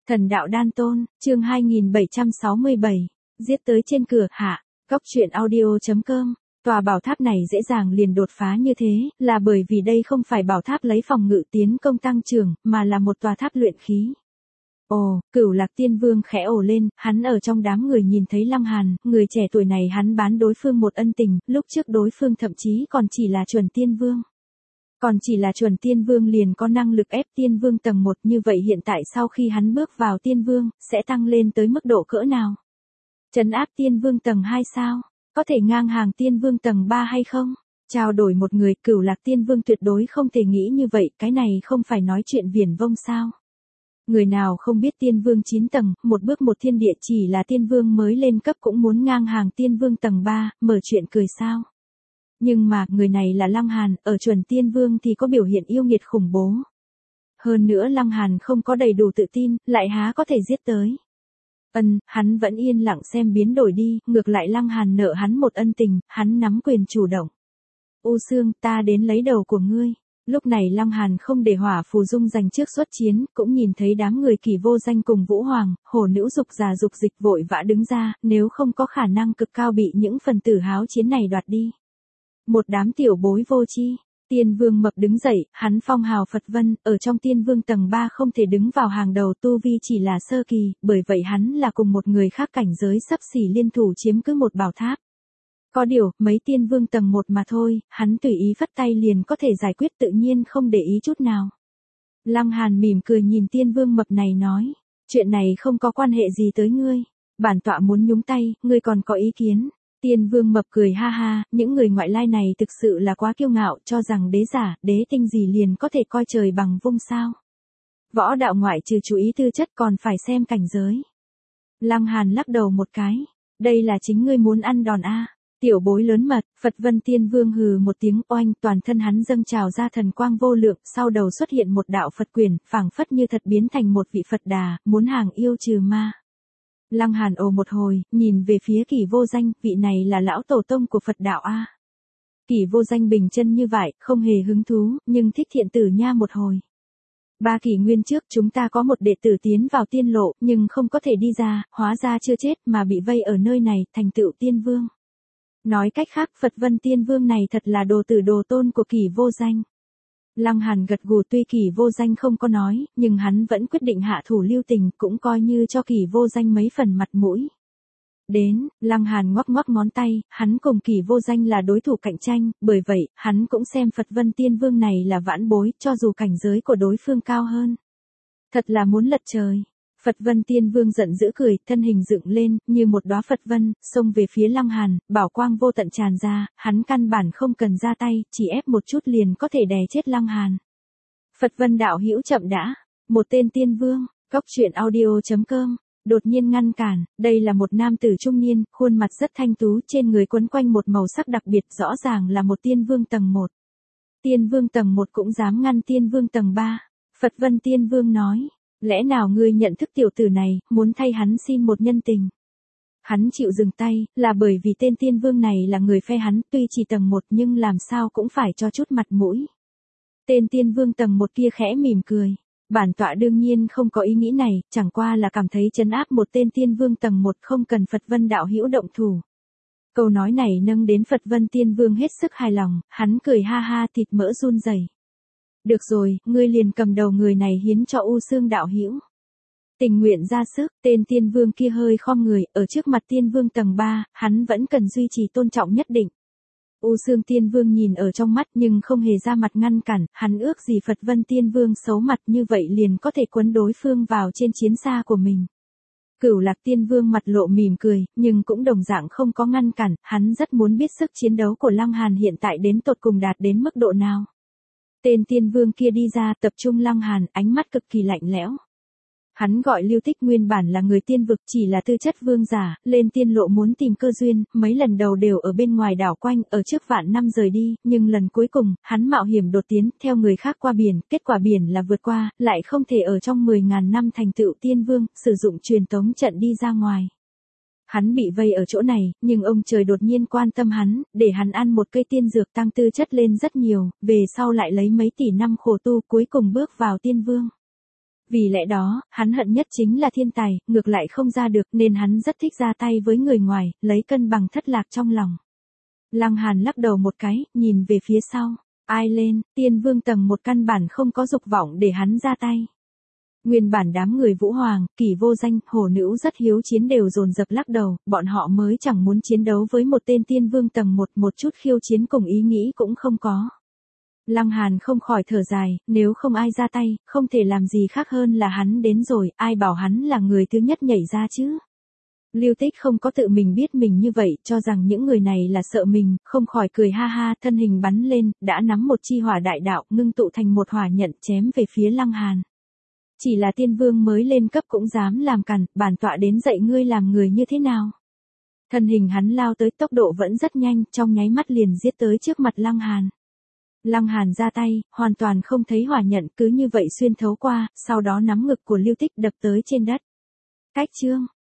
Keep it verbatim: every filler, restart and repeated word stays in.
Thần đạo đan tôn, chương hai nghìn bảy trăm sáu mươi bảy, giết tới trên cửa, hạ, góc truyện audio chấm com. Tòa bảo tháp này dễ dàng liền đột phá như thế, là bởi vì đây không phải bảo tháp lấy phòng ngự tiến công tăng trưởng, mà là một tòa tháp luyện khí. Ồ, Cửu Lạc Tiên Vương khẽ ồ lên, hắn ở trong đám người nhìn thấy Lăng Hàn, người trẻ tuổi này hắn bán đối phương một ân tình, lúc trước đối phương thậm chí còn chỉ là chuẩn tiên vương. Còn chỉ là chuẩn tiên vương liền có năng lực ép tiên vương tầng một, như vậy hiện tại sau khi hắn bước vào tiên vương, sẽ tăng lên tới mức độ cỡ nào? Trấn áp tiên vương tầng hai sao? Có thể ngang hàng tiên vương tầng ba hay không? Trao đổi một người, Cửu Lạc Tiên Vương tuyệt đối không thể nghĩ như vậy, cái này không phải nói chuyện viển vông sao? Người nào không biết tiên vương chín tầng, một bước một thiên địa, chỉ là tiên vương mới lên cấp cũng muốn ngang hàng tiên vương tầng ba, mở chuyện cười sao? Nhưng mà, người này là Lăng Hàn, ở chuẩn tiên vương thì có biểu hiện yêu nghiệt khủng bố. Hơn nữa Lăng Hàn không có đầy đủ tự tin, lại há có thể giết tới. Ân, hắn vẫn yên lặng xem biến đổi đi, ngược lại Lăng Hàn nợ hắn một ân tình, hắn nắm quyền chủ động. U Sương, ta đến lấy đầu của ngươi. Lúc này Lăng Hàn không để Hỏa Phù Dung giành trước xuất chiến, cũng nhìn thấy đám người Kỷ Vô Danh cùng Vũ Hoàng, hổ nữ dục già dục dịch vội vã đứng ra, nếu không có khả năng cực cao bị những phần tử háo chiến này đoạt đi. Một đám tiểu bối vô tri. Tiên Vương Mập đứng dậy, hắn phong hào Phật Vân, ở trong Tiên Vương tầng ba không thể đứng vào hàng đầu, tu vi chỉ là sơ kỳ, bởi vậy hắn là cùng một người khác cảnh giới sắp xỉ liên thủ chiếm cứ một bảo tháp. Có điều, mấy Tiên Vương tầng một mà thôi, hắn tùy ý phất tay liền có thể giải quyết, tự nhiên không để ý chút nào. Lăng Hàn mỉm cười nhìn Tiên Vương Mập này nói, chuyện này không có quan hệ gì tới ngươi, bản tọa muốn nhúng tay, ngươi còn có ý kiến? Tiên Vương Mập cười ha ha, những người ngoại lai này thực sự là quá kiêu ngạo, cho rằng đế giả, đế tinh gì liền có thể coi trời bằng vung sao. Võ đạo ngoại trừ chú ý tư chất còn phải xem cảnh giới. Lăng Hàn lắc đầu một cái, đây là chính ngươi muốn ăn đòn a. Tiểu bối lớn mật, Phật Vân Tiên Vương hừ một tiếng oanh, toàn thân hắn dâng trào ra thần quang vô lượng, sau đầu xuất hiện một đạo Phật quyền, phảng phất như thật biến thành một vị Phật Đà, muốn hàng yêu trừ ma. Lăng Hàn ồ một hồi, nhìn về phía Kỷ Vô Danh, vị này là lão tổ tông của Phật đạo a. Kỷ Vô Danh bình chân như vậy, không hề hứng thú, nhưng thích thiện tử nha một hồi. Ba kỷ nguyên trước chúng ta có một đệ tử tiến vào tiên lộ, nhưng không có thể đi ra, hóa ra chưa chết mà bị vây ở nơi này, thành tựu tiên vương. Nói cách khác, Phật Vân Tiên Vương này thật là đồ tử đồ tôn của Kỷ Vô Danh. Lăng Hàn gật gù, tuy Kỷ Vô Danh không có nói, nhưng hắn vẫn quyết định hạ thủ lưu tình, cũng coi như cho Kỷ Vô Danh mấy phần mặt mũi. Đến, Lăng Hàn ngoắc ngoắc ngón tay, hắn cùng Kỷ Vô Danh là đối thủ cạnh tranh, bởi vậy, hắn cũng xem Phật Vân Tiên Vương này là vãn bối, cho dù cảnh giới của đối phương cao hơn. Thật là muốn lật trời. Phật Vân Tiên Vương giận dữ cười, thân hình dựng lên, như một đóa Phật Vân, xông về phía Lăng Hàn, bảo quang vô tận tràn ra, hắn căn bản không cần ra tay, chỉ ép một chút liền có thể đè chết Lăng Hàn. Phật Vân đạo hữu chậm đã, một tên tiên vương, góc truyện audio chấm com, đột nhiên ngăn cản, đây là một nam tử trung niên, khuôn mặt rất thanh tú, trên người quấn quanh một màu sắc đặc biệt, rõ ràng là một tiên vương tầng một. Tiên vương tầng một cũng dám ngăn tiên vương tầng ba, Phật Vân Tiên Vương nói. Lẽ nào ngươi nhận thức tiểu tử này, muốn thay hắn xin một nhân tình? Hắn chịu dừng tay, là bởi vì tên tiên vương này là người phe hắn, tuy chỉ tầng một nhưng làm sao cũng phải cho chút mặt mũi. Tên tiên vương tầng một kia khẽ mỉm cười. Bản tọa đương nhiên không có ý nghĩ này, chẳng qua là cảm thấy trấn áp một tên tiên vương tầng một không cần Phật Vân đạo hữu động thủ. Câu nói này nâng đến Phật Vân Tiên Vương hết sức hài lòng, hắn cười ha ha, thịt mỡ run rẩy. Được rồi, ngươi liền cầm đầu người này hiến cho U Sương đạo hữu. Tình nguyện ra sức, tên tiên vương kia hơi khom người, ở trước mặt tiên vương tầng ba, hắn vẫn cần duy trì tôn trọng nhất định. U Sương Tiên Vương nhìn ở trong mắt nhưng không hề ra mặt ngăn cản, hắn ước gì Phật Vân Tiên Vương xấu mặt như vậy liền có thể quấn đối phương vào trên chiến xa của mình. Cửu Lạc Tiên Vương mặt lộ mỉm cười, nhưng cũng đồng dạng không có ngăn cản, hắn rất muốn biết sức chiến đấu của Lăng Hàn hiện tại đến tột cùng đạt đến mức độ nào. Tên tiên vương kia đi ra, tập trung Lăng Hàn, ánh mắt cực kỳ lạnh lẽo. Hắn gọi Lưu Tích nguyên bản là người tiên vực, chỉ là tư chất vương giả, lên tiên lộ muốn tìm cơ duyên, mấy lần đầu đều ở bên ngoài đảo quanh, ở trước vạn năm rời đi, nhưng lần cuối cùng, hắn mạo hiểm đột tiến, theo người khác qua biển, kết quả biển là vượt qua, lại không thể ở trong mười ngàn năm thành tựu tiên vương, sử dụng truyền tống trận đi ra ngoài. Hắn bị vây ở chỗ này, nhưng ông trời đột nhiên quan tâm hắn, để hắn ăn một cây tiên dược tăng tư chất lên rất nhiều, về sau lại lấy mấy tỷ năm khổ tu cuối cùng bước vào tiên vương. Vì lẽ đó, hắn hận nhất chính là thiên tài, ngược lại không ra được nên hắn rất thích ra tay với người ngoài, lấy cân bằng thất lạc trong lòng. Lăng Hàn lắc đầu một cái, nhìn về phía sau. Ai lên, tiên vương tầng một căn bản không có dục vọng để hắn ra tay. Nguyên bản đám người Vũ Hoàng, Kỳ Vô Danh, Hồ Nữ rất hiếu chiến đều dồn dập lắc đầu, bọn họ mới chẳng muốn chiến đấu với một tên tiên vương tầng một, một chút khiêu chiến cùng ý nghĩ cũng không có. Lăng Hàn không khỏi thở dài, nếu không ai ra tay, không thể làm gì khác hơn là hắn đến rồi, ai bảo hắn là người thứ nhất nhảy ra chứ. Lưu Tích không có tự mình biết mình như vậy, cho rằng những người này là sợ mình, không khỏi cười ha ha, thân hình bắn lên, đã nắm một chi hỏa đại đạo, ngưng tụ thành một hỏa nhận chém về phía Lăng Hàn. Chỉ là tiên vương mới lên cấp cũng dám làm cản, bản tọa đến dạy ngươi làm người như thế nào. Thân hình hắn lao tới, tốc độ vẫn rất nhanh, trong nháy mắt liền giết tới trước mặt Lăng Hàn. Lăng Hàn ra tay, hoàn toàn không thấy hỏa nhận, cứ như vậy xuyên thấu qua, sau đó nắm ngực của Lưu Tích đập tới trên đất. Cách chương